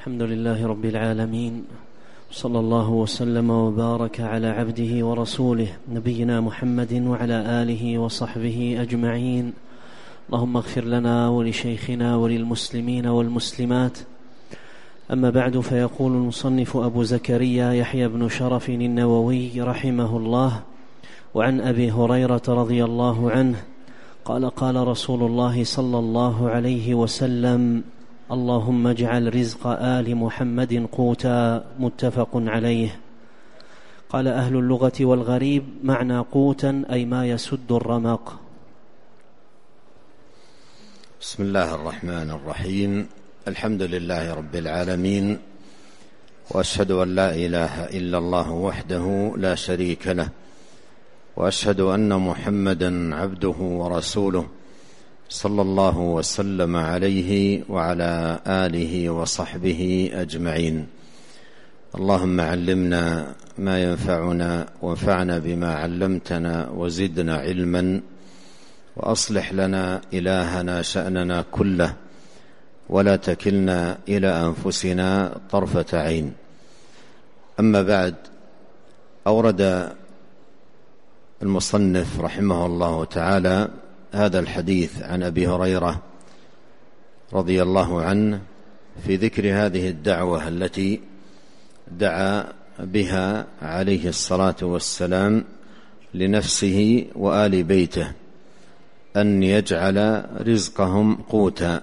الحمد لله رب العالمين، صلى الله وسلم وبارك على عبده ورسوله نبينا محمد وعلى آله وصحبه أجمعين. اللهم اغفر لنا ولشيخنا وللمسلمين والمسلمات. أما بعد، فيقول المصنف أبو زكريا يحيى بن شرف النووي رحمه الله: وعن أبي هريرة رضي الله عنه قال: قال رسول الله صلى الله عليه وسلم: اللهم اجعل رزق آل محمد قوتا. متفق عليه. قال أهل اللغة والغريب: معنى قوتا أي ما يسد الرمق. بسم الله الرحمن الرحيم. الحمد لله رب العالمين، وأشهد أن لا إله إلا الله وحده لا شريك له، وأشهد أن محمدا عبده ورسوله، صلى الله وسلم عليه وعلى آله وصحبه أجمعين. اللهم علمنا ما ينفعنا، وانفعنا بما علمتنا، وزدنا علما، وأصلح لنا إلهنا شأننا كله، ولا تكلنا إلى أنفسنا طرفة عين. أما بعد، أورد المصنف رحمه الله تعالى هذا الحديث عن أبي هريرة رضي الله عنه في ذكر هذه الدعوة التي دعا بها عليه الصلاة والسلام لنفسه وآل بيته، أن يجعل رزقهم قوتا.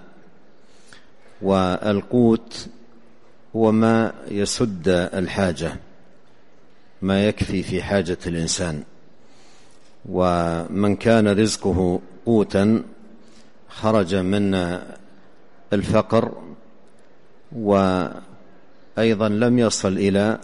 والقوت هو ما يسد الحاجة، ما يكفي في حاجة الإنسان. ومن كان رزقه قوتا خرج من الفقر، وأيضا لم يصل إلى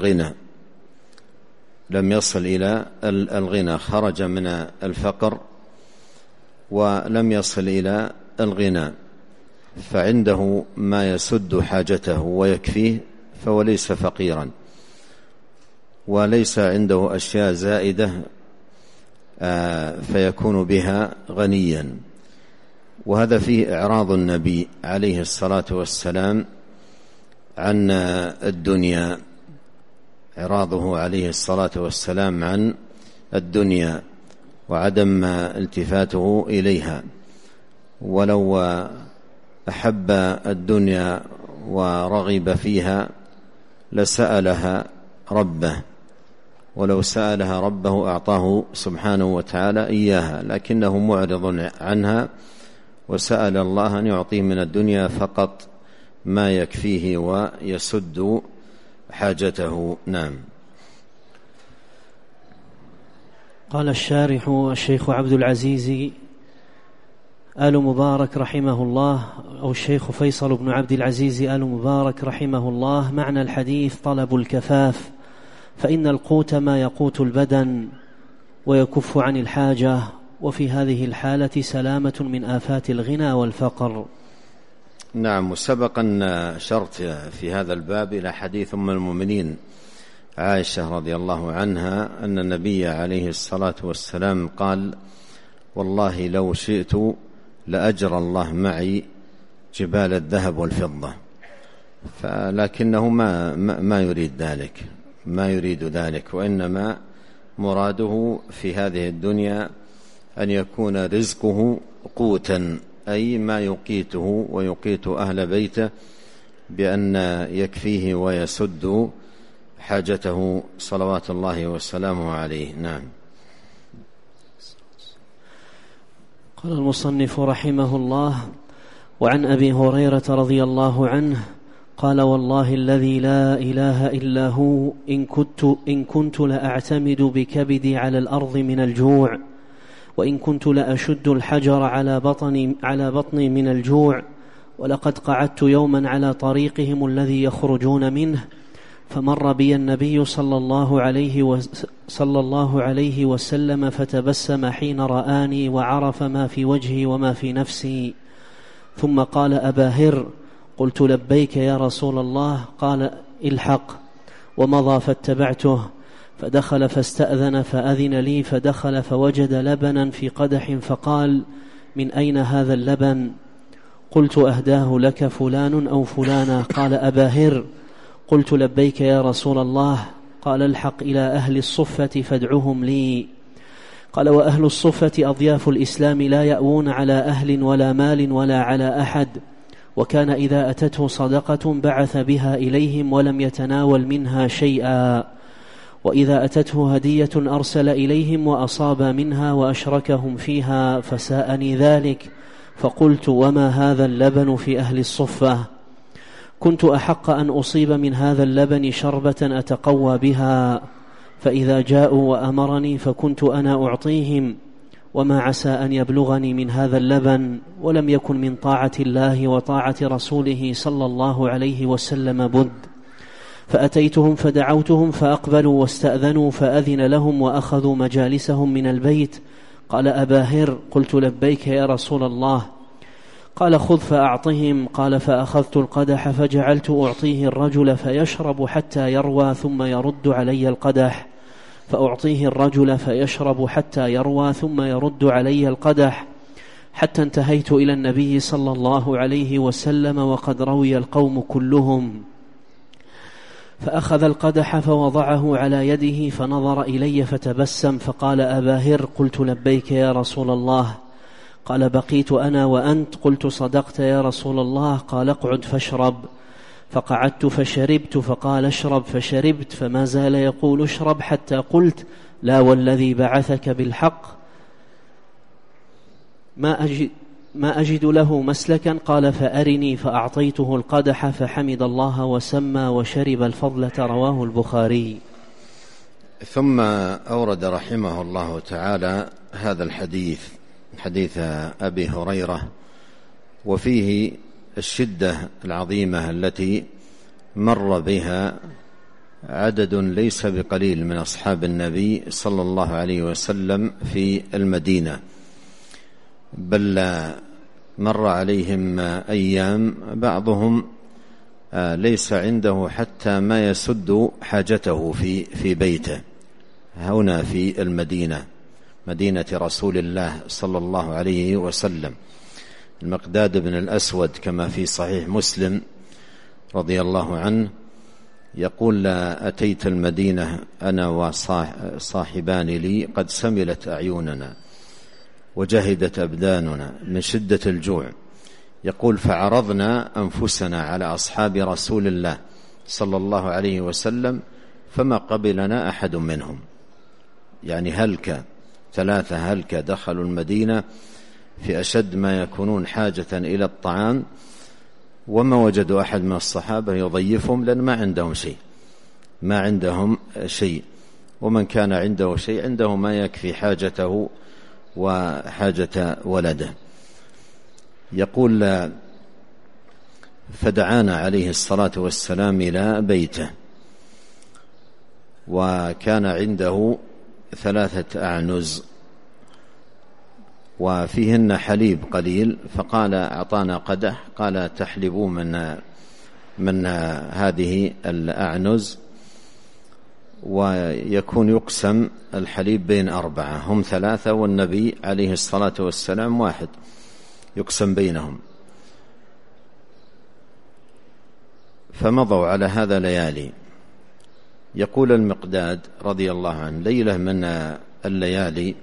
الغنى، خرج من الفقر ولم يصل إلى الغنى، فعنده ما يسد حاجته ويكفيه، فهو ليس فقيرا، وليس عنده أشياء زائدة فيكون بها غنيا. وهذا فيه إعراض النبي عليه الصلاة والسلام عن الدنيا، إعراضه عليه الصلاة والسلام عن الدنيا وعدم التفاته إليها. ولو أحب الدنيا ورغب فيها لسألها ربه، ولو سألها ربه أعطاه سبحانه وتعالى إياها، لكنه معرض عنها، وسأل الله أن يعطيه من الدنيا فقط ما يكفيه ويسد حاجته. نعم. قال الشارح الشيخ عبد العزيز آل مبارك رحمه الله، أو الشيخ فيصل بن عبد العزيز آل مبارك رحمه الله: معنى الحديث طلب الكفاف، فإن القوت ما يقوت البدن ويكف عن الحاجة، وفي هذه الحالة سلامة من آفات الغنى والفقر. نعم. وسبق أن شرت في هذا الباب إلى حديث أم المؤمنين عائشة رضي الله عنها أن النبي عليه الصلاة والسلام قال: والله لو شئت لأجرى الله معي جبال الذهب والفضة. لكنه ما يريد ذلك، وإنما مراده في هذه الدنيا أن يكون رزقه قوتا، أي ما يقيته ويقيت أهل بيته بأن يكفيه ويسد حاجته صلوات الله وسلامه عليه. نعم. قال المصنف رحمه الله: وعن أبي هريرة رضي الله عنه قال: والله الذي لا إله إلا هو إن كنت لأعتمد بكبدي على الأرض من الجوع، وإن كنت لأشد الحجر على بطني من الجوع، ولقد قعدت يوما على طريقهم الذي يخرجون منه، فمر بي النبي صلى الله عليه وسلم فتبسم حين رآني، وعرف ما في وجهي وما في نفسي، ثم قال: أبا هر. قلت: لبيك يا رسول الله. قال: الحق. ومضى فاتبعته، فدخل فاستأذن فأذن لي، فدخل فوجد لبنا في قدح، فقال: من أين هذا اللبن؟ قلت: أهداه لك فلان أو فلانة؟ قال: أبا هر. قلت: لبيك يا رسول الله. قال: الحق إلى أهل الصفة فادعهم لي. قال: وأهل الصفة أضياف الإسلام، لا يأوون على أهل ولا مال ولا على أحد، وكان إذا أتته صدقة بعث بها إليهم ولم يتناول منها شيئا، وإذا أتته هدية أرسل إليهم وأصاب منها وأشركهم فيها، فساءني ذلك. فقلت: وما هذا اللبن في أهل الصفة؟ كنت أحق أن أصيب من هذا اللبن شربة أتقوى بها، فإذا جاءوا وأمرني فكنت أنا أعطيهم، وما عسى أن يبلغني من هذا اللبن، ولم يكن من طاعة الله وطاعة رسوله صلى الله عليه وسلم بد. فأتيتهم فدعوتهم فأقبلوا واستأذنوا، فأذن لهم وأخذوا مجالسهم من البيت. قال: أبا هر. قلت: لبيك يا رسول الله. قال: خذ فأعطهم. قال: فأخذت القدح فجعلت أعطيه الرجل فيشرب حتى يروى ثم يرد علي القدح، فأعطيه الرجل فيشرب حتى يروى ثم يرد علي القدح، حتى انتهيت إلى النبي صلى الله عليه وسلم وقد روي القوم كلهم. فأخذ القدح فوضعه على يده فنظر إلي فتبسم فقال: أبا هر. قلت: لبيك يا رسول الله. قال: بقيت أنا وأنت. قلت: صدقت يا رسول الله. قال: اقعد فاشرب. فقعدت فشربت، فقال: اشرب. فشربت، فما زال يقول: اشرب، حتى قلت: لا والذي بعثك بالحق ما أجد له مسلكا. قال: فأرني. فأعطيته القدح فحمد الله وسمى وشرب الفضلة. رواه البخاري. ثم أورد رحمه الله تعالى هذا الحديث، حديث أبي هريرة، وفيه الشدة العظيمة التي مر بها عدد ليس بقليل من أصحاب النبي صلى الله عليه وسلم في المدينة، بل مر عليهم أيام بعضهم ليس عنده حتى ما يسد حاجته في بيته هنا في المدينة، مدينة رسول الله صلى الله عليه وسلم. المقداد بن الأسود كما في صحيح مسلم رضي الله عنه يقول: أتيت المدينة أنا وصاحبان لي قد سملت أعيننا وجهدت أبداننا من شدة الجوع. يقول: فعرضنا أنفسنا على أصحاب رسول الله صلى الله عليه وسلم فما قبلنا أحد منهم. يعني هلك، 3 هلك دخلوا المدينة في أشد ما يكونون حاجة إلى الطعام، وما وجدوا أحد من الصحابة يضيفهم، لأن ما عندهم شيء، ومن كان عنده شيء عنده ما يكفي حاجته وحاجة ولده. يقول: فدعانا عليه الصلاة والسلام إلى بيته، وكان عنده 3 أعنز وفيهن حليب قليل، فقال: أعطانا قدح. قال: تحلبوا من هذه الأعنز، ويكون يقسم الحليب بين 4، هم 3 والنبي عليه الصلاة والسلام 1، يقسم بينهم. فمضوا على هذا ليالي. يقول المقداد رضي الله عنه: ليلة من الليالي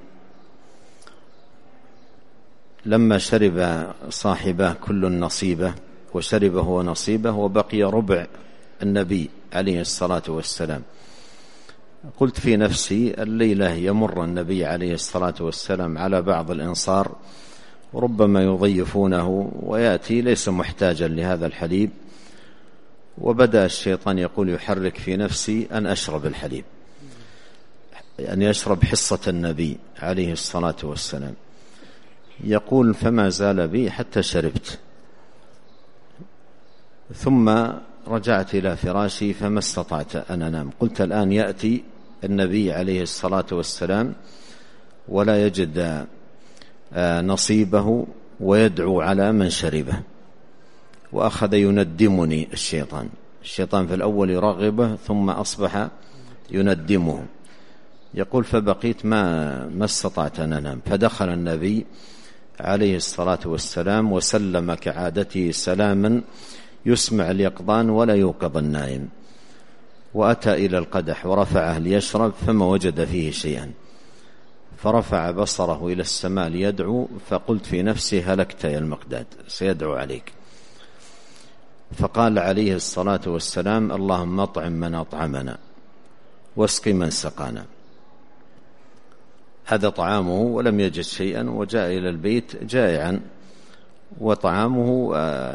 لما شرب صاحبه كل نصيبه، وشربه ونصيبه، وبقي ربع النبي عليه الصلاة والسلام، قلت في نفسي: الليلة يمر النبي عليه الصلاة والسلام على بعض الأنصار ربما يضيفونه ويأتي ليس محتاجا لهذا الحليب، وبدأ الشيطان يقول يحرك في نفسي أن أشرب الحليب، أن يشرب حصة النبي عليه الصلاة والسلام. يقول: فما زال بي حتى شربت، ثم رجعت إلى فراشي فما استطعت أن أنام. قلت: الآن يأتي النبي عليه الصلاة والسلام ولا يجد نصيبه ويدعو على من شربه. وأخذ يندمني الشيطان في الأول يرغبه ثم أصبح يندمه. يقول: فبقيت ما استطعت أن أنام. فدخل النبي عليه الصلاة والسلام وسلم كعادته سلاما يسمع اليقظان ولا يوقظ النائم، وأتى إلى القدح ورفعه ليشرب فما وجد فيه شيئا، فرفع بصره إلى السماء ليدعو، فقلت في نفسي هلكت يا المقداد، سيدعو عليك. فقال عليه الصلاة والسلام اللهم اطعم من أطعمنا واسق من سقانا. هذا طعامه ولم يجد شيئا، وجاء إلى البيت جائعا وطعامه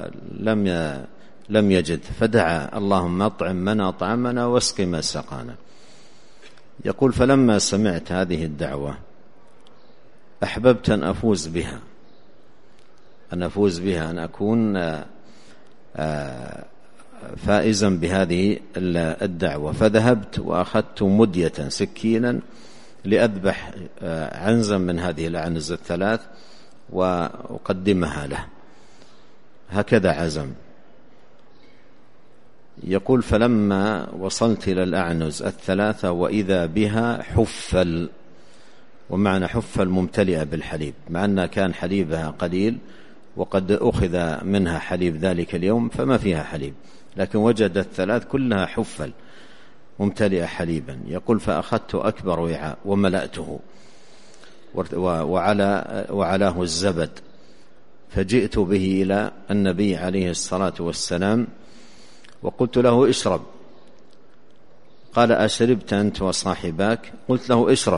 لم يجد، فدعا اللهم اطعم من أطعمنا واسق من سقانا. يقول فلما سمعت هذه الدعوة أحببت أن أفوز بها، أن أكون فائزا بهذه الدعوة، فذهبت وأخذت مدية سكينا لأذبح عنزا من هذه الأعنز الثلاث وأقدمها له، هكذا عزم. يقول فلما وصلت إلى الأعنز الثلاثة وإذا بها حفل، ومعنى حفل ممتلئة بالحليب، مع أنها كان حليبها قليل وقد أخذ منها حليب ذلك اليوم فما فيها حليب، لكن وجد الثلاث كلها حفل ممتلئة حليبا. يقول فأخذت أكبر وعاء وملأته وعلاه الزبد، فجئت به إلى النبي عليه الصلاة والسلام وقلت له اشرب. قال أشربت أنت وصاحباك؟ قلت له اشرب.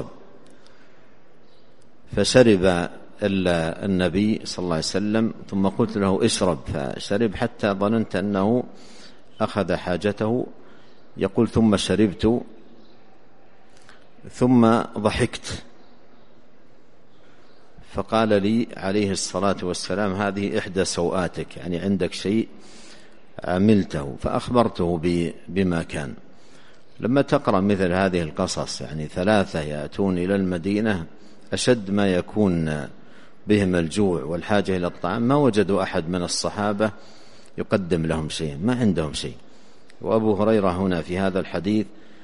فشرب النبي صلى الله عليه وسلم، ثم قلت له اشرب، فشرب حتى ظننت أنه أخذ حاجته. يقول ثم شربت ثم ضحكت، فقال لي عليه الصلاة والسلام هذه إحدى سوآتك، يعني عندك شيء عملته، فأخبرته بما كان. لما تقرأ مثل هذه القصص، يعني ثلاثة يأتون إلى المدينة أشد ما يكون بهم الجوع والحاجة إلى الطعام، ما وجدوا أحد من الصحابة يقدم لهم شيء، ما عندهم شيء. وأبو هريرة هنا في هذا الحديث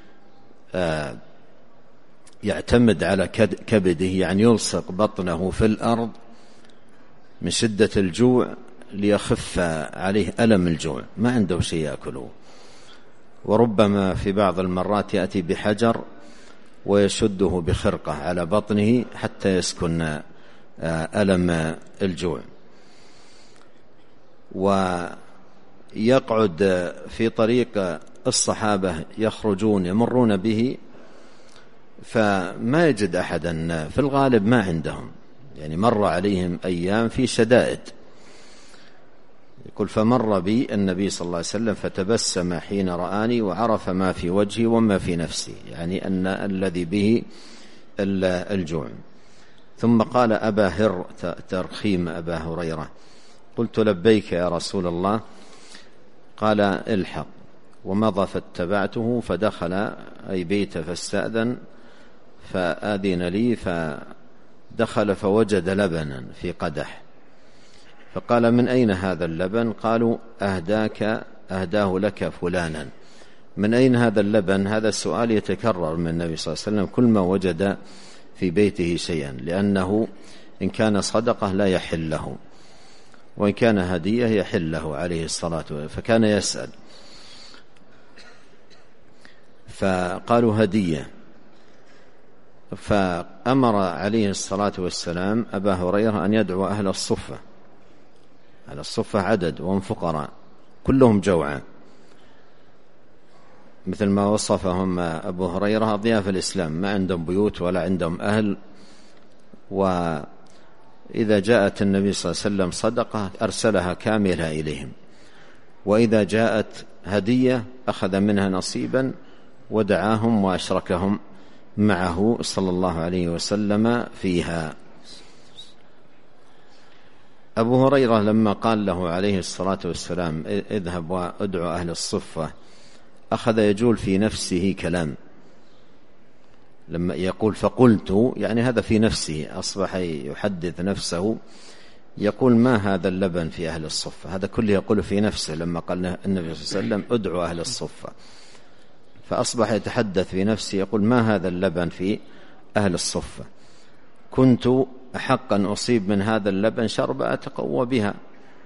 يعتمد على كبده، يعني يلصق بطنه في الأرض من شدة الجوع ليخف عليه ألم الجوع، ما عنده شيء يأكله. وربما في بعض المرات يأتي بحجر ويشده بخرقة على بطنه حتى يسكن ألم الجوع. ويقعد في طريق الصحابة يخرجون يمرون به، فما يجد أحدا، في الغالب ما عندهم، يعني مر عليهم أيام في شدائد. يقول فمر بي النبي صلى الله عليه وسلم فتبسم حين رآني وعرف ما في وجهي وما في نفسي، يعني أن الذي به الجوع. ثم قال أبا هر، ترخيم أبا هريرة. قلت لبيك يا رسول الله. قال الحق، ومضى فاتبعته، فدخل أي بيت فاستأذن، فآذن لي، فدخل فوجد لبنا في قدح، فقال من أين هذا اللبن؟ قالوا أهداه لك فلانا. من أين هذا اللبن؟ هذا السؤال يتكرر من النبي صلى الله عليه وسلم كل ما وجد في بيته شيئا، لأنه إن كان صدقة لا يحل له، وإن كان هدية يحل له عليه الصلاة والسلام، فكان يسأل. فقالوا هدية، فأمر عليه الصلاة والسلام أبا هريرة أن يدعو أهل الصفة. أهل الصفة عدد وهم فقراء كلهم جوعى، مثل ما وصفهم أبو هريرة أضياف الإسلام، ما عندهم بيوت ولا عندهم أهل. وإذا جاءت النبي صلى الله عليه وسلم صدقة أرسلها كاملة إليهم، وإذا جاءت هدية أخذ منها نصيبا ودعاهم وأشركهم معه صلى الله عليه وسلم فيها. أبو هريرة لما قال له عليه الصلاة والسلام اذهب وادعو أهل الصفة، أخذ يجول في نفسه كلام. لما يقول فقلت، يعني هذا في نفسه، أصبح يحدث نفسه، يقول ما هذا اللبن في أهل الصفة، هذا كله يقول في نفسه. لما قال النبي صلى الله عليه وسلم ادعو أهل الصفة، فأصبح يتحدث في نفسه يقول ما هذا اللبن في أهل الصفة. كنت أحق أن أصيب من هذا اللبن شربة أتقوى بها.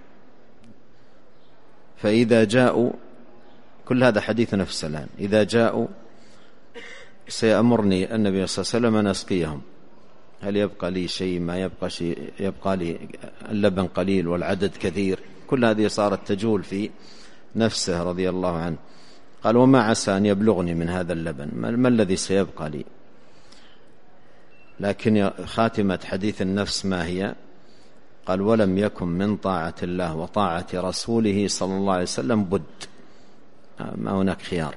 فإذا جاءوا، كل هذا حديث نفس الآن، إذا جاءوا سيأمرني النبي صلى الله عليه وسلم أن أسقيهم، هل يبقى لي شيء؟ ما يبقى شيء؟ يبقى لي اللبن قليل والعدد كثير. كل هذه صارت تجول في نفسه رضي الله عنه. قال وما عسى أن يبلغني من هذا اللبن، ما الذي سيبقى لي؟ لكن خاتمة حديث النفس ما هي؟ قال ولم يكن من طاعة الله وطاعة رسوله صلى الله عليه وسلم بد، ما هناك خيار.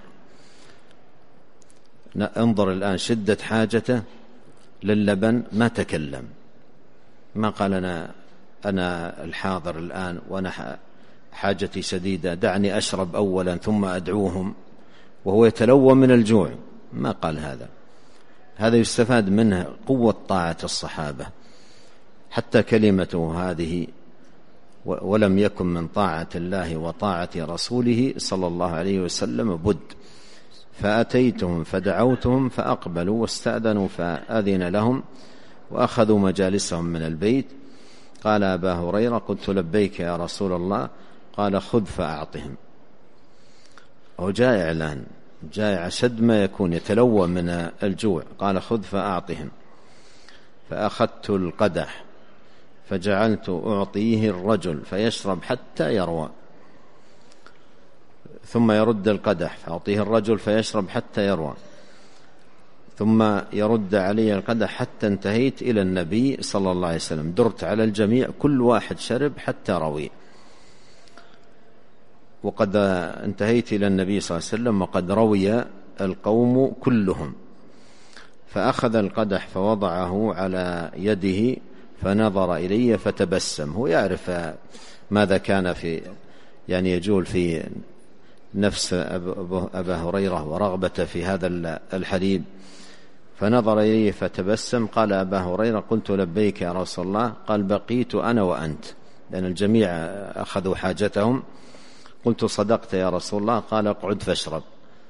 انظر الآن شدة حاجته للبن، ما تكلم، ما قال أنا الحاضر الآن وأنا حاجتي شديدة، دعني أشرب أولا ثم أدعوهم، وهو يتلوى من الجوع، ما قال هذا. هذا يستفاد منه قوة طاعة الصحابة. حتى كلمته هذه ولم يكن من طاعة الله وطاعة رسوله صلى الله عليه وسلم بد. فأتيتهم فدعوتهم فأقبلوا واستأذنوا فأذن لهم وأخذوا مجالسهم من البيت. قال أبا هريرة قلت لبيك يا رسول الله، قال خذ فأعطهم. هو جائع الآن، جائع أشد ما يكون، يتلوى من الجوع. قال خذ فأعطهم. فأخذت القدح فجعلت أعطيه الرجل فيشرب حتى يروى، ثم يرد القدح فأعطيه الرجل فيشرب حتى يروى، ثم يرد علي القدح حتى انتهيت إلى النبي صلى الله عليه وسلم. درت على الجميع، كل واحد شرب حتى روي. وقد انتهيت إلى النبي صلى الله عليه وسلم وقد روي القوم كلهم. فأخذ القدح فوضعه على يده فنظر إلي فتبسم. هو يعرف ماذا كان في يجول في نفس أبا هريرة ورغبة في هذا الحليب. فنظر إلي فتبسم. قال أبا هريرة قلت لبيك يا رسول الله. قال بقيت أنا وأنت، لأن الجميع أخذوا حاجتهم. قلت صدقت يا رسول الله. قال اقعد فاشرب.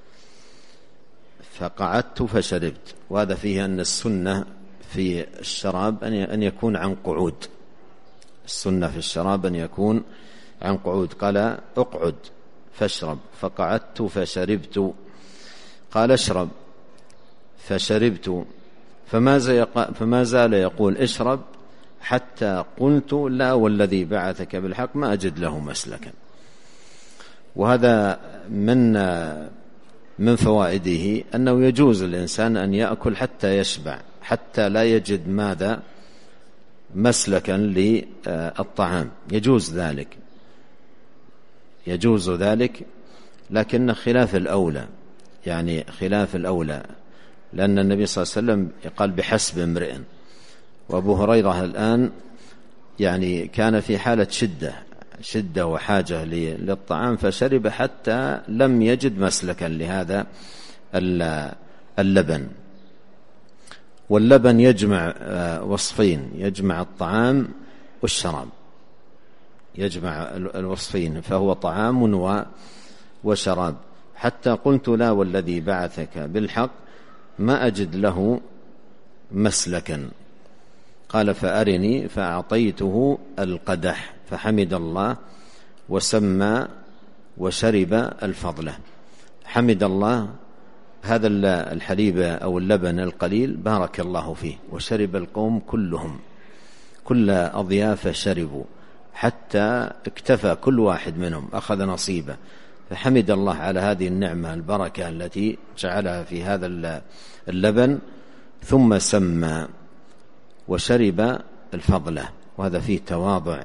فقعدت فشربت. وهذا فيه أن السنة في الشراب أن يكون عن قعود. السنة في الشراب أن يكون عن قعود. قال اقعد فاشرب. فقعدت فشربت. قال اشرب فشربت. فما زال يقول اشرب حتى قلت لا والذي بعثك بالحق ما أجد له مسلكا. وهذا من فوائده أنه يجوز الإنسان أن يأكل حتى يشبع، حتى لا يجد ماذا مسلكا للطعام. يجوز ذلك، لكن خلاف الأولى، خلاف الأولى، لأن النبي صلى الله عليه وسلم قال بحسب امرئ. وأبو هريرة الآن كان في حالة شدة وحاجة للطعام، فشرب حتى لم يجد مسلكا لهذا اللبن. واللبن يجمع وصفين، يجمع الطعام والشراب، يجمع الوصفين، فهو طعام وشراب. حتى قلت لا والذي بعثك بالحق ما أجد له مسلكا. قال فأرني. فأعطيته القدح فحمد الله وسمى وشرب الفضلة. حمد الله، هذا الحليب أو اللبن القليل بارك الله فيه. وشرب القوم كلهم، كل أضيافه شربوا حتى اكتفى كل واحد منهم، أخذ نصيبه. فحمد الله على هذه النعمة البركة التي جعلها في هذا اللبن، ثم سمى وشرب الفضلة. وهذا فيه تواضع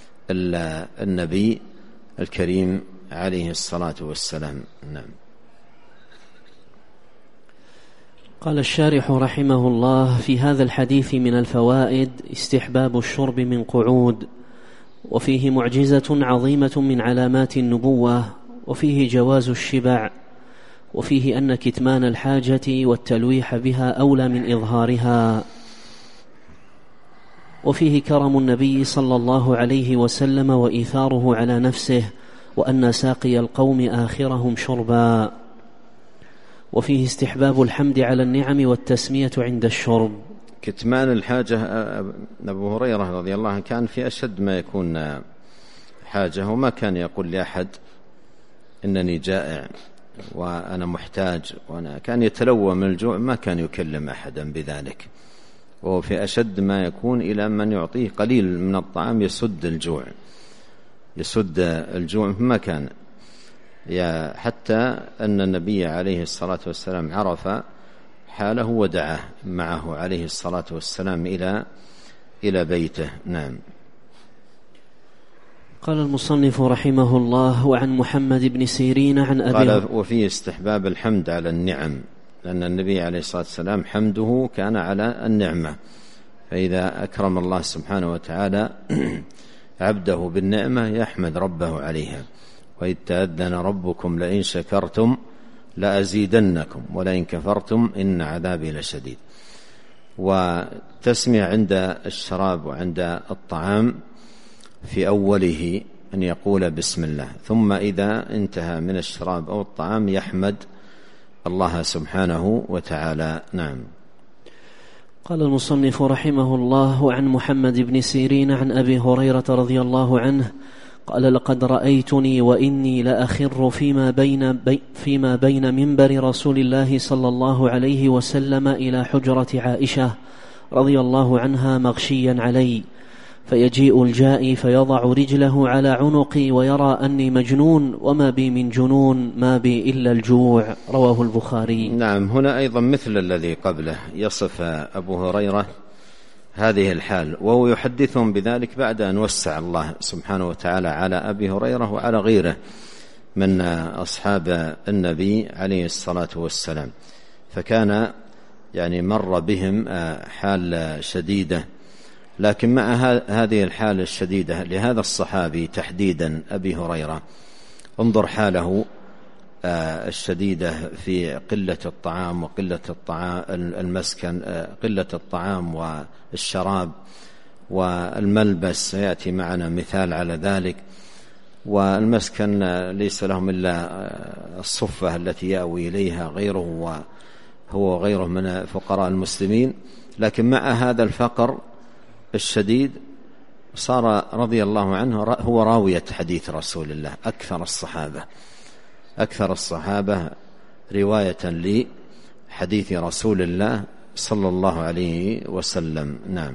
النبي الكريم عليه الصلاة والسلام. نعم. قال الشارح رحمه الله: في هذا الحديث من الفوائد استحباب الشرب من قعود، وفيه معجزة عظيمة من علامات النبوة، وفيه جواز الشبع، وفيه أن كتمان الحاجة والتلويح بها أولى من إظهارها، وفيه كرم النبي صلى الله عليه وسلم وإيثاره على نفسه، وأن ساقي القوم آخرهم شربا، وفيه استحباب الحمد على النعم والتسمية عند الشرب، كتمان الحاجة أبو هريرة رضي الله عنه كان في أشد ما يكون حاجة، وما كان يقول لأحد إنني جائع وأنا محتاج، وأنا كان يتلوى من الجوع، ما كان يكلم أحدا بذلك، وهو في أشد ما يكون إلى من يعطيه قليل من الطعام يسد الجوع ما كان. حتى أن النبي عليه الصلاة والسلام عرف حاله ودعاه معه عليه الصلاة والسلام إلى بيته. نعم. قال المصنف رحمه الله: وعن محمد بن سيرين عن أبي قال وفيه استحباب الحمد على النعم، لأن النبي عليه الصلاة والسلام حمده كان على النعمة، فإذا أكرم الله سبحانه وتعالى عبده بالنعمة يحمد ربه عليها، وإذ تأذن ربكم لئن شكرتم لأزيدنكم ولئن كفرتم إن عذابي لشديد. وتسمية عند الشراب وعند الطعام في أوله أن يقول بسم الله، ثم إذا انتهى من الشراب أو الطعام يحمد الله سبحانه وتعالى. نعم. قال المصنف رحمه الله: وعن محمد بن سيرين عن أبي هريرة رضي الله عنه قال: لقد رأيتني وإني لأخر فيما بين منبر رسول الله صلى الله عليه وسلم إلى حجرة عائشة رضي الله عنها مغشيا علي، فيجيء الجائي فيضع رجله على عنقي ويرى أني مجنون، وما بي من جنون، ما بي إلا الجوع. رواه البخاري. نعم. هنا أيضا مثل الذي قبله يصف أبو هريرة هذه الحال، وهو يحدثهم بذلك بعد أن وسع الله سبحانه وتعالى على أبي هريرة وعلى غيره من أصحاب النبي عليه الصلاة والسلام، فكان يعني مر بهم حال شديدة، لكن مع هذه الحالة الشديدة لهذا الصحابي تحديدا أبي هريرة، انظر حاله الشديدة في قلة الطعام وقلة المسكن، قلة الطعام والشراب والملبس، سيأتي معنا مثال على ذلك، والمسكن ليس لهم إلا الصفة التي يأوي إليها غيره وهو غيره من فقراء المسلمين، لكن مع هذا الفقر الشديد صار رضي الله عنه هو راوية حديث رسول الله، أكثر الصحابة رواية لحديث رسول الله صلى الله عليه وسلم. نعم.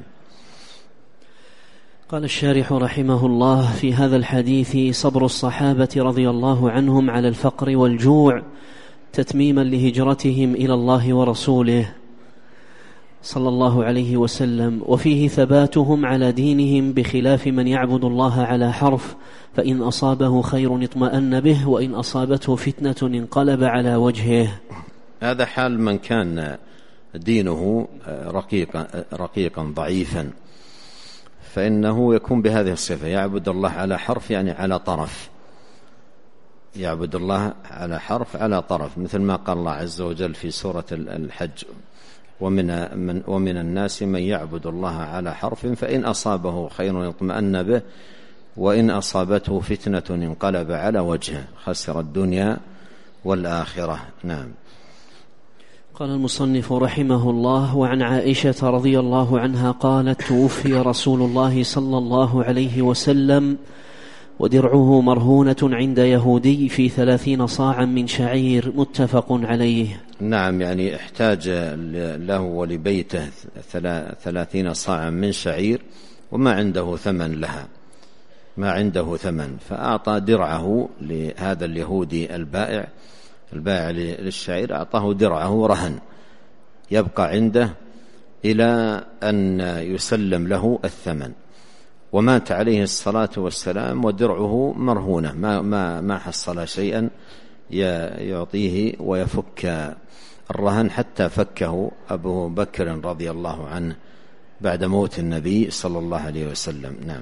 قال الشارح رحمه الله: في هذا الحديث صبر الصحابة رضي الله عنهم على الفقر والجوع تتميما لهجرتهم إلى الله ورسوله صلى الله عليه وسلم، وفيه ثباتهم على دينهم بخلاف من يعبد الله على حرف، فإن أصابه خير اطمأن به، وإن أصابته فتنة انقلب على وجهه. هذا حال من كان دينه رقيقا ضعيفا، فإنه يكون بهذه الصفة، يعبد الله على حرف، يعني على طرف، يعبد الله على حرف على طرف، مثل ما قال الله عز وجل في سورة الحج: ومن الناس من يعبد الله على حرف فإن أصابه خير اطمأن به وإن أصابته فتنة انقلب على وجهه خسر الدنيا والآخرة. نعم. قال المصنف رحمه الله: وعن عائشة رضي الله عنها قالت: توفي رسول الله صلى الله عليه وسلم ودرعه مرهونة عند يهودي في 30 صاعا من شعير، متفق عليه. نعم، يعني احتاج له ولبيته 30 صاعا من شعير، وما عنده ثمن لها، ما عنده ثمن، فأعطى درعه لهذا اليهودي البائع للشعير، أعطاه درعه رهن يبقى عنده إلى أن يسلم له الثمن، ومات عليه الصلاة والسلام ودرعه مرهونة، ما حصل شيئا يعطيه ويفك الرهن، حتى فكه أبو بكر رضي الله عنه بعد موت النبي صلى الله عليه وسلم. نعم.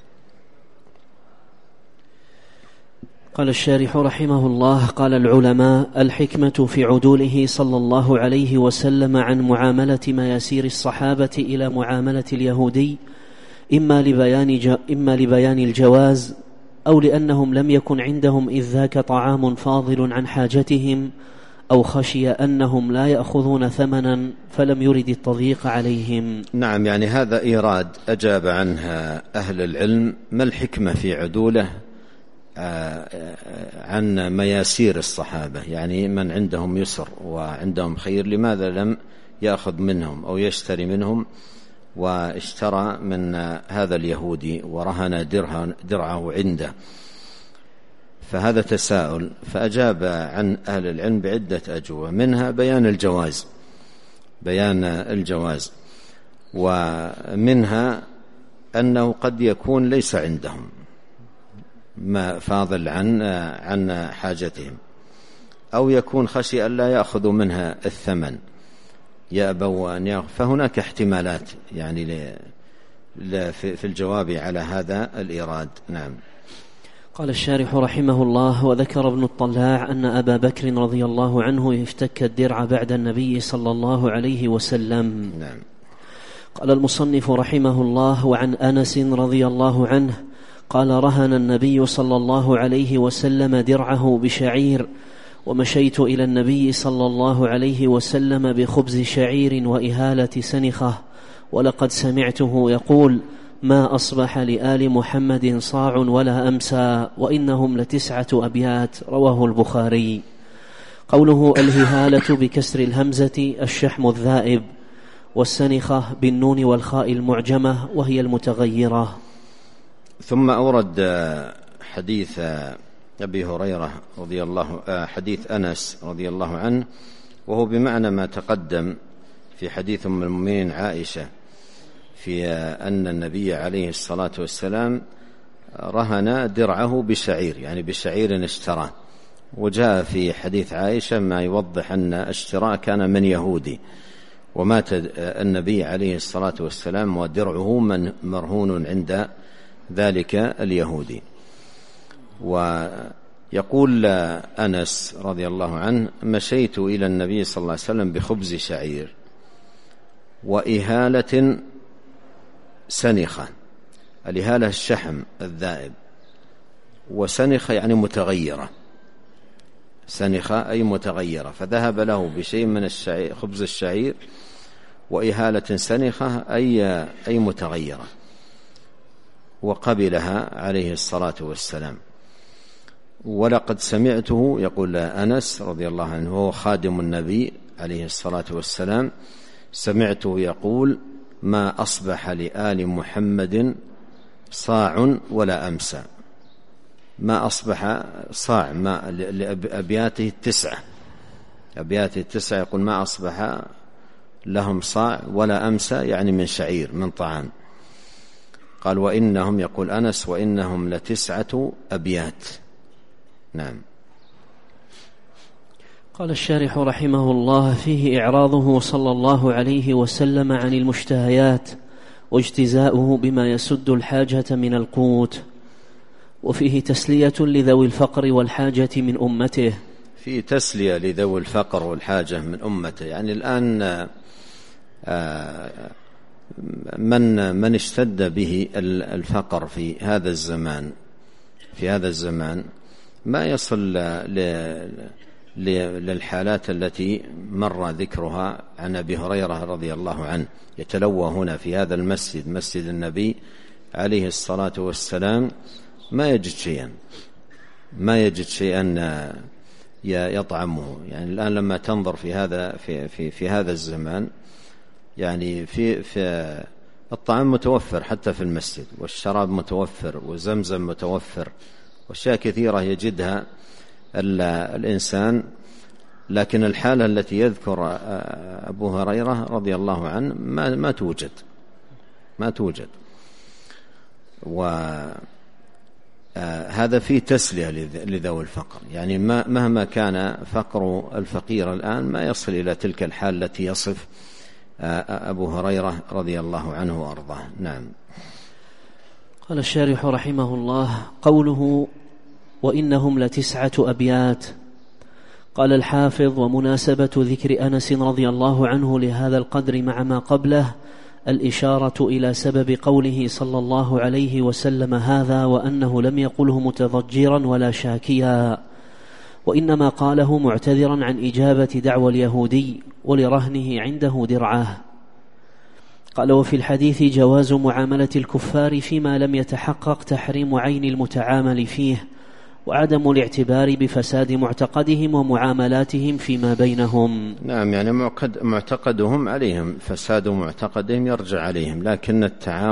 قال الشارح رحمه الله: قال العلماء: الحكمة في عدوله صلى الله عليه وسلم عن معاملة مياسير الصحابة إلى معاملة اليهودي إما لبيان الجواز، أو لأنهم لم يكن عندهم إذ ذاك طعام فاضل عن حاجتهم، أو خشي أنهم لا يأخذون ثمنا فلم يرد التضييق عليهم. نعم، يعني هذا إيراد أجاب عنها أهل العلم. ما الحكمة في عدوله عن مياسير الصحابة؟ يعني من عندهم يسر وعندهم خير لماذا لم يأخذ منهم أو يشتري منهم واشترى من هذا اليهودي ورهن درعه عنده؟ فهذا تساؤل. فأجاب عن أهل العلم بعدة أجوبة، منها بيان الجواز، ومنها أنه قد يكون ليس عندهم ما فاضل عن حاجتهم، أو يكون خشي أن لا يأخذوا منها الثمن، يأبوا أن يأخذ. فهناك احتمالات يعني في الجواب على هذا الإيراد. نعم. قال الشارح رحمه الله: وذكر ابن الطلاع أن أبا بكر رضي الله عنه افتك الدرع بعد النبي صلى الله عليه وسلم. نعم. قال المصنف رحمه الله: وعن أنس رضي الله عنه قال: رهن النبي صلى الله عليه وسلم درعه بشعير، ومشيت إلى النبي صلى الله عليه وسلم بخبز شعير وإهالة سنخة، ولقد سمعته يقول: ما أصبح لآل محمد صاع ولا أمسى، وإنهم ل9 أبيات. رواه البخاري. قوله الههالة بكسر الهمزة الشحم الذائب، والسنخة بالنون والخاء المعجمة وهي المتغيرة. ثم أورد حديث أبي هريرة حديث أنس رضي الله عنه، وهو بمعنى ما تقدم في حديث أم المؤمنين عائشة في أن النبي عليه الصلاة والسلام رهن درعه بشعير، يعني بشعير اشتراه. وجاء في حديث عائشة ما يوضح أن اشتراء كان من يهودي، ومات النبي عليه الصلاة والسلام ودرعه مرهون عند ذلك اليهودي. ويقول أنس رضي الله عنه: مشيت إلى النبي صلى الله عليه وسلم بخبز شعير وإهالة سنخة. الإهالة الشحم الذائب، وسنخة يعني متغيرة، سنخة أي متغيرة، فذهب له بشيء من خبز الشعير، وإهالة سنخة أي متغيرة، وقبلها عليه الصلاة والسلام. ولقد سمعته، يقول أنس رضي الله عنه وهو خادم النبي عليه الصلاة والسلام، سمعته يقول: ما أصبح لآل محمد صاع ولا أمسى. ما أصبح صاع، ما لأبياته 9، أبياته 9 يقول: ما أصبح لهم صاع ولا أمسى، يعني من شعير، من طعام. قال: وإنهم، يقول أنس، وإنهم ل9 أبيات. نعم. قال الشارح رحمه الله: فيه إعراضه صلى الله عليه وسلم عن المشتهيات، واجتزاؤه بما يسد الحاجة من القوت، وفيه تسلية لذوي الفقر والحاجة من أمته. في تسلية لذوي الفقر والحاجة من أمته، يعني الآن من اشتد به الفقر في هذا الزمان ما يصل للحالات التي مر ذكرها عن أبي هريرة رضي الله عنه. يتلوى هنا في هذا المسجد، مسجد النبي عليه الصلاة والسلام، ما يجد شيئا يطعمه. يعني الآن لما تنظر في هذا الزمان، يعني في الطعام متوفر حتى في المسجد، والشراب متوفر، وزمزم متوفر، وأشياء كثيرة يجدها الإنسان. لكن الحالة التي يذكر أبو هريرة رضي الله عنه ما توجد. وهذا فيه تسلية لذوي الفقر، يعني مهما كان فقر الفقير الآن ما يصل إلى تلك الحال التي يصف أبو هريرة رضي الله عنه وأرضاه. نعم. قال الشارح رحمه الله: قوله وإنهم ل9 أبيات. قال الحافظ: ومناسبة ذكر أنس رضي الله عنه لهذا القدر مع ما قبله الإشارة إلى سبب قوله صلى الله عليه وسلم هذا، وأنه لم يقله متضجرا ولا شاكيا، وإنما قاله معتذرا عن إجابة دعوى اليهودي ولرهنه عنده درعاه. قال: وفي الحديث جواز معاملة الكفار فيما لم يتحقق تحريم عين المتعامل فيه، وعدم الاعتبار بفساد معتقدهم ومعاملاتهم فيما بينهم. نعم، يعني معتقدهم عليهم، فساد معتقدهم يرجع عليهم، لكن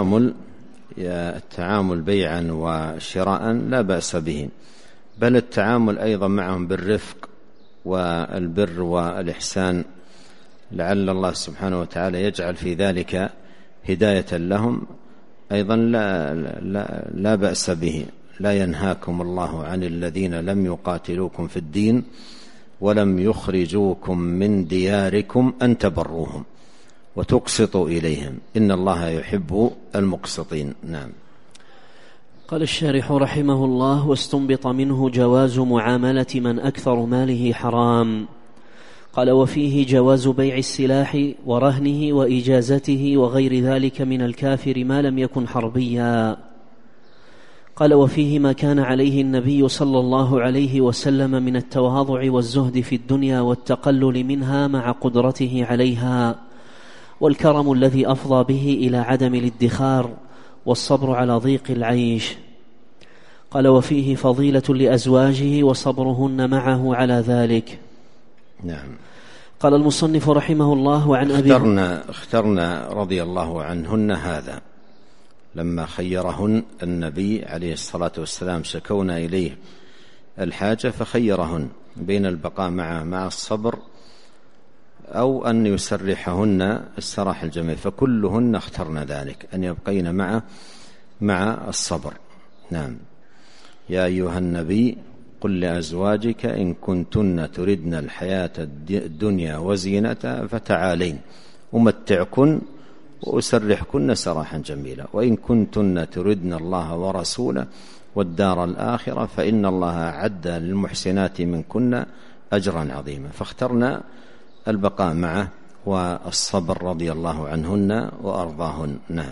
التعامل بيعا وشراء لا بأس به، بل التعامل أيضا معهم بالرفق والبر والإحسان، لعل الله سبحانه وتعالى يجعل في ذلك هداية لهم، أيضا لا بأس به. لا ينهاكم الله عن الذين لم يقاتلوكم في الدين ولم يخرجوكم من دياركم أن تبروهم وتقسطوا إليهم إن الله يحب المقسطين. نعم. قال الشارح رحمه الله: واستنبط منه جواز معاملة من أكثر ماله حرام. قال: وفيه جواز بيع السلاح ورهنه وإجازته وغير ذلك من الكافر ما لم يكن حربيا. قال: وفيه ما كان عليه النبي صلى الله عليه وسلم من التواضع والزهد في الدنيا والتقلل منها مع قدرته عليها، والكرم الذي أفضى به إلى عدم الادخار، والصبر على ضيق العيش. قال: وفيه فضيلة لأزواجه وصبرهن معه على ذلك. نعم. قال المصنف رحمه الله: وعن أبي اخترنا رضي الله عنهن هذا لما خيرهن النبي عليه الصلاة والسلام، شكونا إليه الحاجة فخيرهن بين البقاء مع الصبر أو أن يسرحهن السراح الجميل، فكلهن اخترنا ذلك، أن يبقين مع الصبر. نعم. يا أيها النبي قل لأزواجك إن كنتن تردن الحياة الدنيا وزينتها فتعالين أمتعكن وأسرحكن سراحا جميلا، وإن كنتن تردن الله ورسوله والدار الآخرة فإن الله أعد للمحسنات منكن أجرا عظيما. فاخترنا البقاء معه والصبر رضي الله عنهن وأرضاهن. نعم.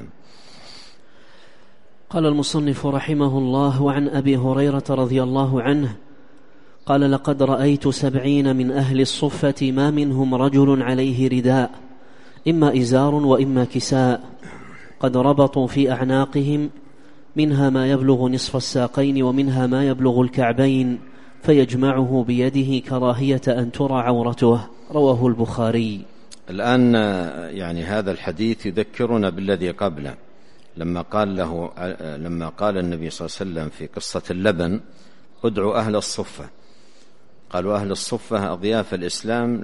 قال المصنف رحمه الله: وعن أبي هريرة رضي الله عنه قال: لقد رأيت 70 من أهل الصفة ما منهم رجل عليه رداء، إما إزار وإما كساء، قد ربطوا في أعناقهم، منها ما يبلغ نصف الساقين ومنها ما يبلغ الكعبين، فيجمعه بيده كراهية أن ترى عورته. رواه البخاري. الآن يعني هذا الحديث يذكرنا بالذي قبله، لما قال النبي صلى الله عليه وسلم في قصة اللبن: ادعوا أهل الصفة. قالوا أهل الصفة أضياف الإسلام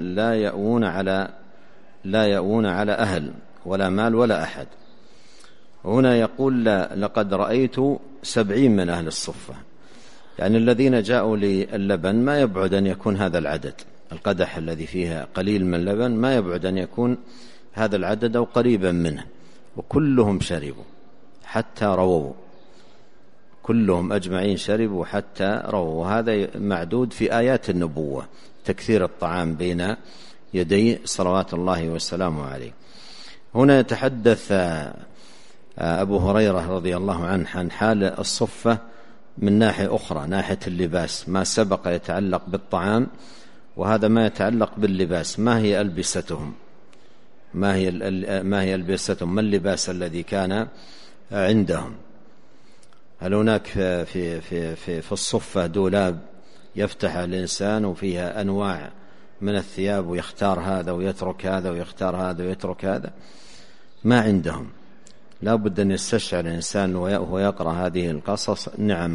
لا يأوون على أهل ولا مال ولا أحد. هنا يقول: لقد رأيت 70 من أهل الصفة، يعني الذين جاءوا للبن ما يبعد أن يكون هذا العدد، القدح الذي فيها قليل من اللبن ما يبعد أن يكون هذا العدد أو قريبا منه، وكلهم شربوا حتى رووا، كلهم أجمعين شربوا حتى رووا. وهذا معدود في آيات النبوة، تكثير الطعام بين يدي صلوات الله وسلامه عليه. هنا يتحدث أبو هريرة رضي الله عنه عن حال الصفة من ناحية أخرى، ناحية اللباس، ما سبق يتعلق بالطعام، وهذا ما يتعلق باللباس. ما هي ألبستهم؟ ما هي ألبستهم؟ ما اللباس الذي كان عندهم؟ هل هناك في الصفة دولاب يفتح الإنسان وفيها أنواع من الثياب ويختار هذا ويترك هذا ويختار هذا ويترك هذا؟ ما عندهم. لا بد أن يستشعر الإنسان وهو يقرأ هذه القصص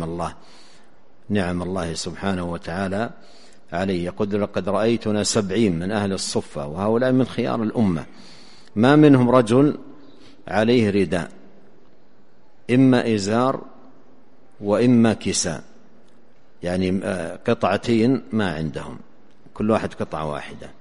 نعم الله سبحانه وتعالى عليه. يقول: لقد رأيتنا 70 من أهل الصفة، وهؤلاء من خيار الأمة، ما منهم رجل عليه رداء، إما إزار وإما كساء، يعني قطعتين ما عندهم، كل واحد قطعة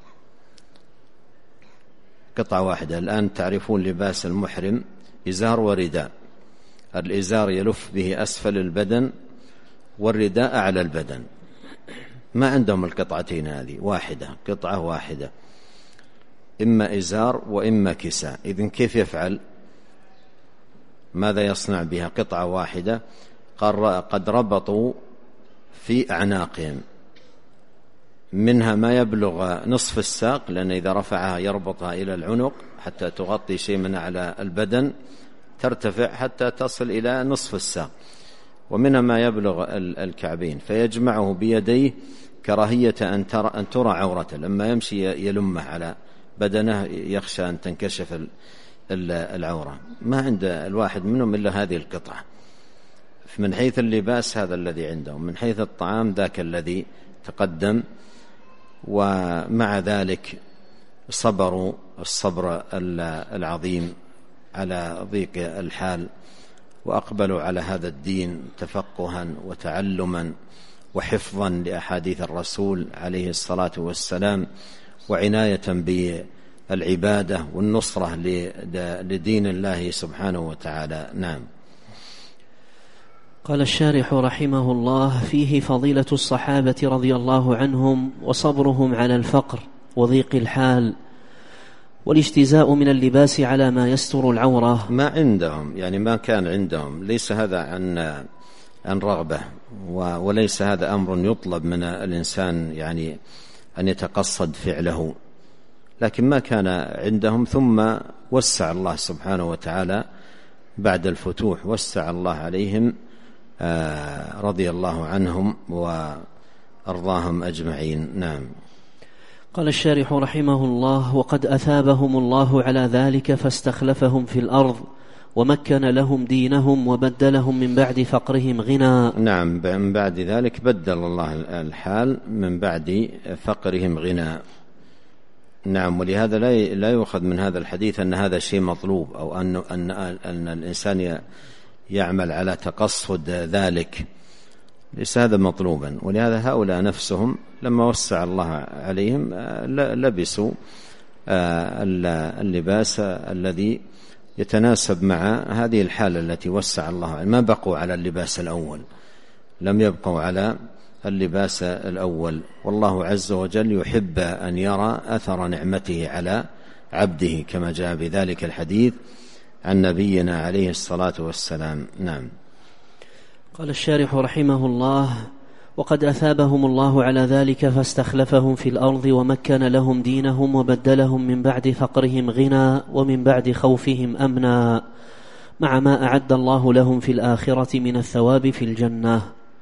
واحدة. الآن تعرفون لباس المحرم إزار ورداء، الإزار يلف به أسفل البدن والرداء أعلى البدن. ما عندهم القطعتين هذه، قطعة واحدة، إما إزار وإما كساء. إذن كيف يفعل؟ ماذا يصنع بها؟ قطعة واحدة. قد ربطوا في أعناقهم، منها ما يبلغ نصف الساق، لأن إذا رفعها يربطها إلى العنق حتى تغطي شيء من على البدن، ترتفع حتى تصل إلى نصف الساق، ومنها ما يبلغ الكعبين، فيجمعه بيديه كراهية أن ترى عورته، لما يمشي يلمه على بدنه يخشى أن تنكشف العورة. ما عند الواحد منهم إلا هذه القطعة. من حيث اللباس هذا الذي عندهم، من حيث الطعام ذاك الذي تقدم، ومع ذلك صبروا الصبر العظيم على ضيق الحال، وأقبلوا على هذا الدين تفقها وتعلما وحفظا لأحاديث الرسول عليه الصلاة والسلام، وعناية بالعبادة والنصرة لدين الله سبحانه وتعالى. نعم. قال الشارح رحمه الله: فيه فضيلة الصحابة رضي الله عنهم وصبرهم على الفقر وضيق الحال والاجتزاء من اللباس على ما يستر العورة. ما عندهم، يعني ما كان عندهم، ليس هذا عن رغبة، وليس هذا أمر يطلب من الإنسان يعني أن يتقصد فعله، لكن ما كان عندهم. ثم وسع الله سبحانه وتعالى بعد الفتوح، وسع الله عليهم رضي الله عنهم وأرضاهم أجمعين. نعم. قال الشارح رحمه الله: وقد أثابهم الله على ذلك فاستخلفهم في الأرض ومكن لهم دينهم وبدلهم من بعد فقرهم غنى. نعم، من بعد ذلك بدل الله الحال من بعد فقرهم غنى. نعم. ولهذا لا يؤخذ من هذا الحديث أن هذا شيء مطلوب، أو أن الإنسان يعمل على تقصد ذلك، ليس هذا مطلوبا. ولهذا هؤلاء نفسهم لما وسع الله عليهم لبسوا اللباس الذي يتناسب مع هذه الحالة التي وسع الله عليهم. ما بقوا على اللباس الأول، لم يبقوا على اللباس الأول. والله عز وجل يحب أن يرى أثر نعمته على عبده، كما جاء بذلك الحديث عن نبينا عليه الصلاة والسلام. نعم. قال الشارح رحمه الله: وقد أثابهم الله على ذلك فاستخلفهم في الأرض ومكن لهم دينهم وبدلهم من بعد فقرهم غنى ومن بعد خوفهم أمنا، مع ما أعد الله لهم في الآخرة من الثواب في الجنة.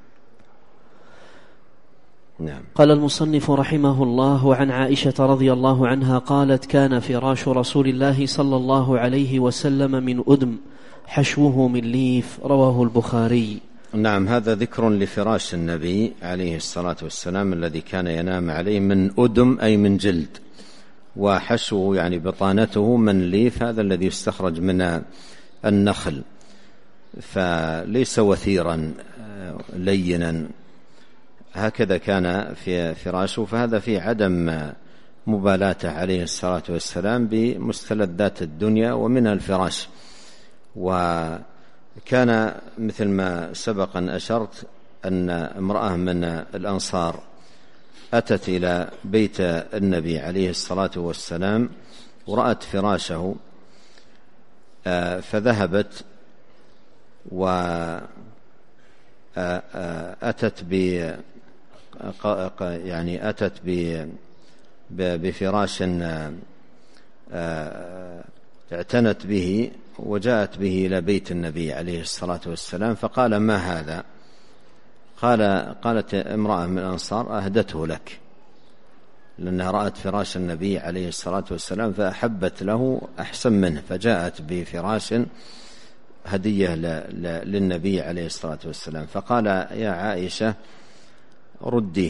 نعم. قال المصنف رحمه الله: وعن عائشة رضي الله عنها قالت: كان فراش رسول الله صلى الله عليه وسلم من أدم حشوه من ليف. رواه البخاري. نعم. هذا ذكر لفراش النبي عليه الصلاة والسلام الذي كان ينام عليه، من أدم أي من جلد، وحشوه يعني بطانته من ليف، هذا الذي يستخرج من النخل، فليس وثيرا لينا، هكذا كان في فراشه. فهذا في عدم مبالاته عليه الصلاة والسلام بمستلذات الدنيا ومنها الفراش. وكان مثل ما سبق أن أشرت أن امرأة من الأنصار أتت إلى بيت النبي عليه الصلاة والسلام ورأت فراشه، فذهبت وأتت بفراش اعتنت به، وجاءت به إلى بيت النبي عليه الصلاة والسلام، فقال: ما هذا؟ قالت امرأة من الأنصار: أهدته لك، لأنها رأت فراش النبي عليه الصلاة والسلام فأحبت له أحسن منه، فجاءت بفراش هدية للنبي عليه الصلاة والسلام. فقال: يا عائشة ردي،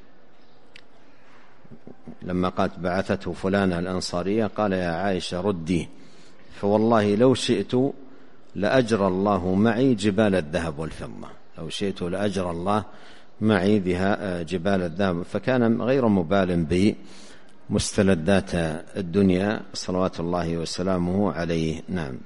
لما قالت بعثته فلانة الأنصارية قال: يا عائشة ردي، فوالله لو شئت لأجرى الله معي جبال الذهب والفضة، لو شئت لأجرى الله معي بها جبال الذهب. فكان غير مبال بمستلذات الدنيا صلوات الله وسلامه عليه. نعم.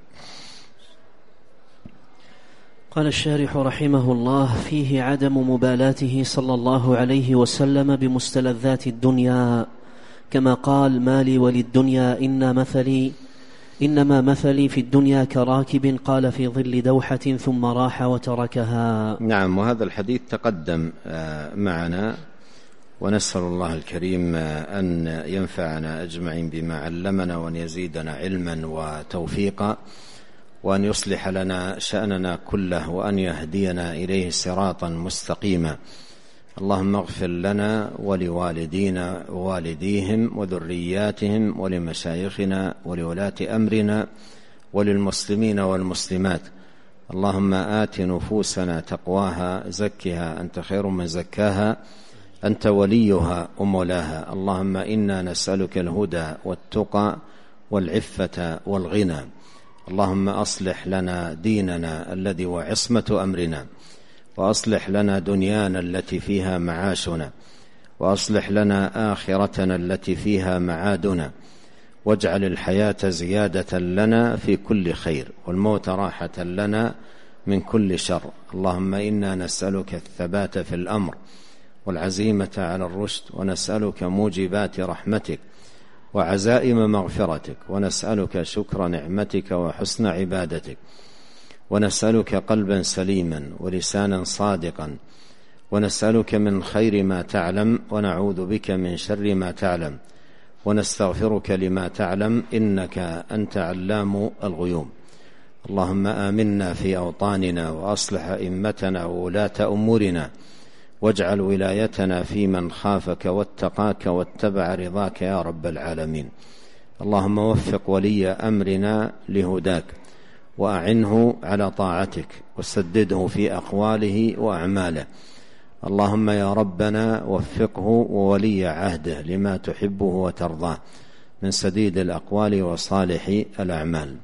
قال الشارح رحمه الله: فيه عدم مبالاته صلى الله عليه وسلم بمستلذات الدنيا، كما قال: ما لي وللدنيا إنما مثلي في الدنيا كراكب قال في ظل دوحة ثم راح وتركها. نعم. وهذا الحديث تقدم معنا، ونسأل الله الكريم أن ينفعنا أجمعين بما علمنا، وأن يزيدنا علما وتوفيقا، وأن يصلح لنا شأننا كله، وأن يهدينا إليه صراطا مستقيما. اللهم اغفر لنا ولوالدينا ووالديهم وذرياتهم ولمشايخنا ولولاة أمرنا وللمسلمين والمسلمات. اللهم آت نفوسنا تقواها، زكها أنت خير من زكاها، أنت وليها ومولاها. اللهم إنا نسألك الهدى والتقى والعفة والغنى. اللهم أصلح لنا ديننا الذي هو عصمة أمرنا، وأصلح لنا دنيانا التي فيها معاشنا، وأصلح لنا آخرتنا التي فيها معادنا، واجعل الحياة زيادة لنا في كل خير، والموت راحة لنا من كل شر. اللهم إنا نسألك الثبات في الأمر والعزيمة على الرشد، ونسألك موجبات رحمتك وعزائم مغفرتك، ونسألك شكر نعمتك وحسن عبادتك، ونسألك قلبا سليما ولسانا صادقا، ونسألك من خير ما تعلم، ونعوذ بك من شر ما تعلم، ونستغفرك لما تعلم، إنك أنت علام الغيوب. اللهم آمنا في أوطاننا، وأصلح أئمتنا وولاة أمورنا، واجعل ولايتنا في من خافك واتقاك واتبع رضاك يا رب العالمين. اللهم وفق ولي أمرنا لهداك، وأعنه على طاعتك، وسدده في أقواله وأعماله. اللهم يا ربنا وفقه وولي عهده لما تحبه وترضاه من سديد الأقوال وصالح الأعمال.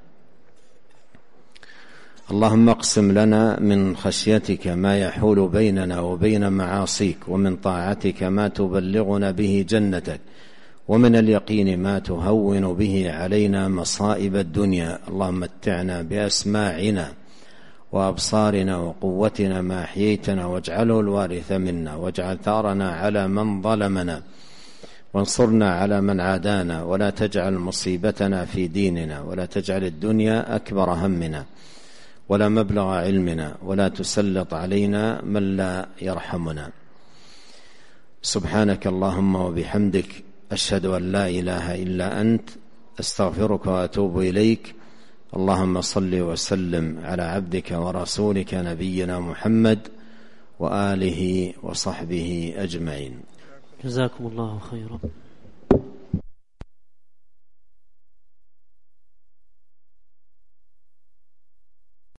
اللهم اقسم لنا من خشيتك ما يحول بيننا وبين معاصيك، ومن طاعتك ما تبلغنا به جنتك، ومن اليقين ما تهون به علينا مصائب الدنيا. اللهم متعنا بأسماعنا وأبصارنا وقوتنا ما أحييتنا، واجعله الوارث منا، واجعل ثارنا على من ظلمنا، وانصرنا على من عادانا، ولا تجعل مصيبتنا في ديننا، ولا تجعل الدنيا أكبر همنا ولا مبلغ علمنا، ولا تسلط علينا من لا يرحمنا. سبحانك اللهم وبحمدك، أشهد أن لا إله إلا أنت، أستغفرك وأتوب إليك. اللهم صل وسلم على عبدك ورسولك نبينا محمد وآله وصحبه أجمعين. جزاكم الله خيرا.